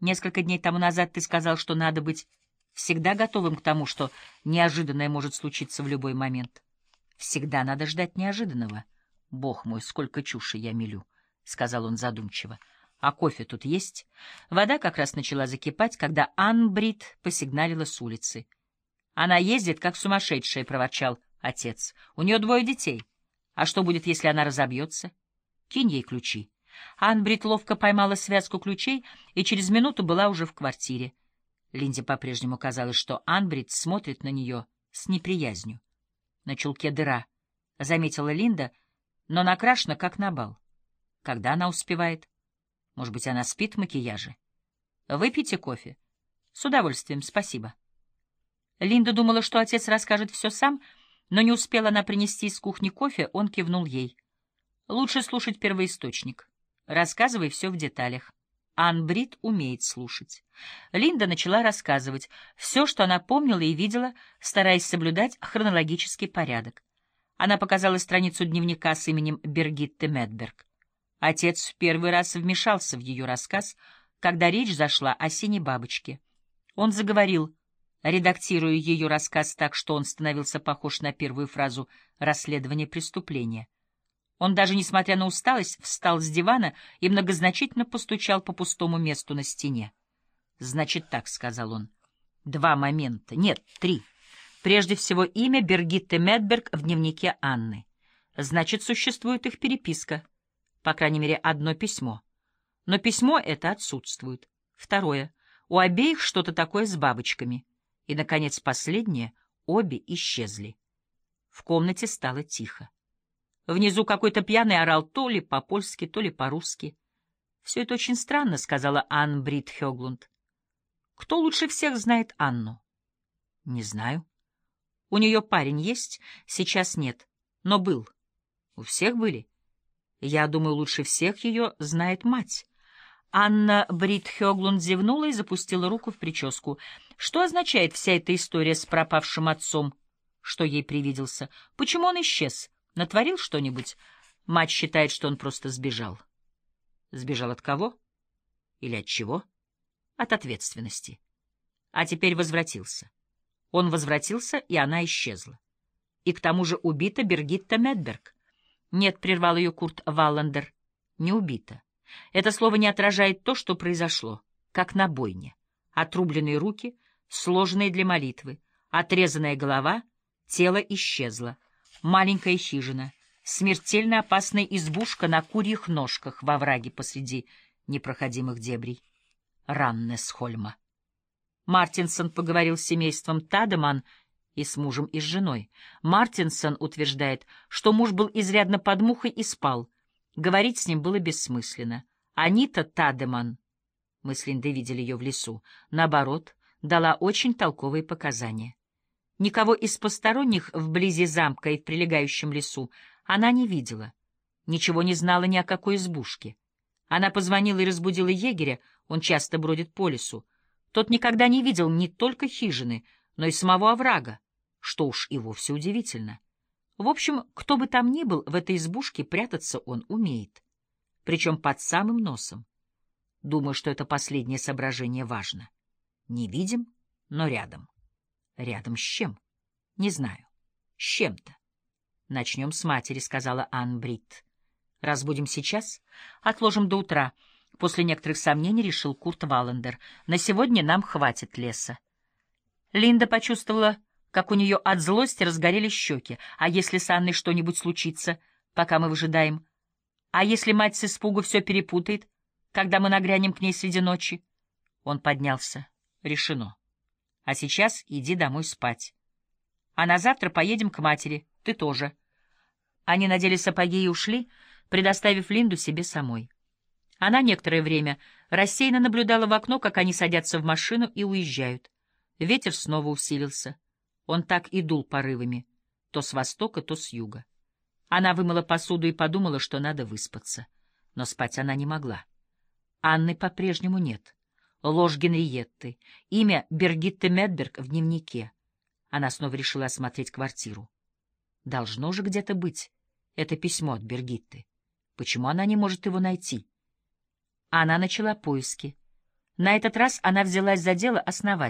Несколько дней тому назад ты сказал, что надо быть всегда готовым к тому, что неожиданное может случиться в любой момент. Всегда надо ждать неожиданного. Бог мой, сколько чуши я мелю, — сказал он задумчиво. А кофе тут есть? Вода как раз начала закипать, когда Анн Брит посигналила с улицы. Она ездит, как сумасшедшая, — проворчал отец. У нее 2 детей. А что будет, если она разобьется? Кинь ей ключи. Анн Брит ловко поймала связку ключей и через минуту была уже в квартире. Линде по-прежнему казалось, что Анн Брит смотрит на нее с неприязнью. На чулке дыра, — заметила Линда, но накрашена, как на бал. Когда она успевает? Может быть, она спит в макияже? Выпейте кофе. С удовольствием, спасибо. Линда думала, что отец расскажет все сам, но не успела она принести из кухни кофе, он кивнул ей. Лучше слушать первоисточник. Рассказывай все в деталях. Анн Брит умеет слушать. Линда начала рассказывать все, что она помнила и видела, стараясь соблюдать хронологический порядок. Она показала страницу дневника с именем Бергитты Медберг. Отец в первый раз вмешался в ее рассказ, когда речь зашла о синей бабочке. Он заговорил, редактируя ее рассказ так, что он становился похож на первую фразу расследования преступления. Он даже, несмотря на усталость, встал с дивана и многозначительно постучал по пустому месту на стене. «Значит так», — сказал он, — 2 момента, нет, 3. Прежде всего, имя Бергитты Медберг в дневнике Анны. Значит, существует их переписка. По крайней мере, 1 письмо. Но письмо это отсутствует. 2. У обеих что-то такое с бабочками. И, наконец, последнее — обе исчезли. В комнате стало тихо. Внизу какой-то пьяный орал то ли по-польски, то ли по-русски. «Все это очень странно», — сказала Анн Брит Хёглунд. «Кто лучше всех знает Анну?» «Не знаю». «У нее парень есть?» «Сейчас нет, но был». «У всех были?» «Я думаю, лучше всех ее знает мать». Анна Брит Хёглунд зевнула и запустила руку в прическу. Что означает вся эта история с пропавшим отцом? Что ей привиделся? Почему он исчез? Натворил что-нибудь? Мать считает, что он просто сбежал. Сбежал от кого? Или от чего? От ответственности. А теперь возвратился. Он возвратился, и она исчезла. И к тому же убита Бергитта Медберг. Нет, прервал ее Курт Валландер, не убита. Это слово не отражает то, что произошло, как на бойне. Отрубленные руки, сложенные для молитвы, отрезанная голова, тело исчезло. Маленькая хижина, смертельно опасная избушка на курьих ножках во враге посреди непроходимых дебрей. Раннесхольма. Мартинсон поговорил с семейством Тадеман и с мужем и с женой. Мартинсон утверждает, что муж был изрядно под мухой и спал. Говорить с ним было бессмысленно. Анита Тадеман, мы с Линдой видели ее в лесу, наоборот, дала очень толковые показания. Никого из посторонних вблизи замка и в прилегающем лесу она не видела. Ничего не знала ни о какой избушке. Она позвонила и разбудила егеря, он часто бродит по лесу. Тот никогда не видел не только хижины, но и самого оврага, что уж и вовсе удивительно. В общем, кто бы там ни был, в этой избушке прятаться он умеет. Причем под самым носом. Думаю, что это последнее соображение важно. Не видим, но рядом. Рядом с чем? Не знаю. С чем-то. Начнем с матери, сказала Анн Брит. Разбудим сейчас? Отложим до утра. После некоторых сомнений решил Курт Валландер. На сегодня нам хватит леса. Линда почувствовала, как у нее от злости разгорелись щеки. А если с Анной что-нибудь случится, пока мы выжидаем? А если мать с испугу все перепутает, когда мы нагрянем к ней среди ночи? Он поднялся. Решено. А сейчас иди домой спать. А на завтра поедем к матери. Ты тоже. Они надели сапоги и ушли, предоставив Линду себе самой. Она некоторое время рассеянно наблюдала в окно, как они садятся в машину и уезжают. Ветер снова усилился. Он так и дул порывами, то с востока, то с юга. Она вымыла посуду и подумала, что надо выспаться. Но спать она не могла. Анны по-прежнему нет. Ложь Генриетты, имя Бергитты Медберг в дневнике. Она снова решила осмотреть квартиру. Должно же где-то быть это письмо от Бергитты. Почему она не может его найти? Она начала поиски. На этот раз она взялась за дело основательно.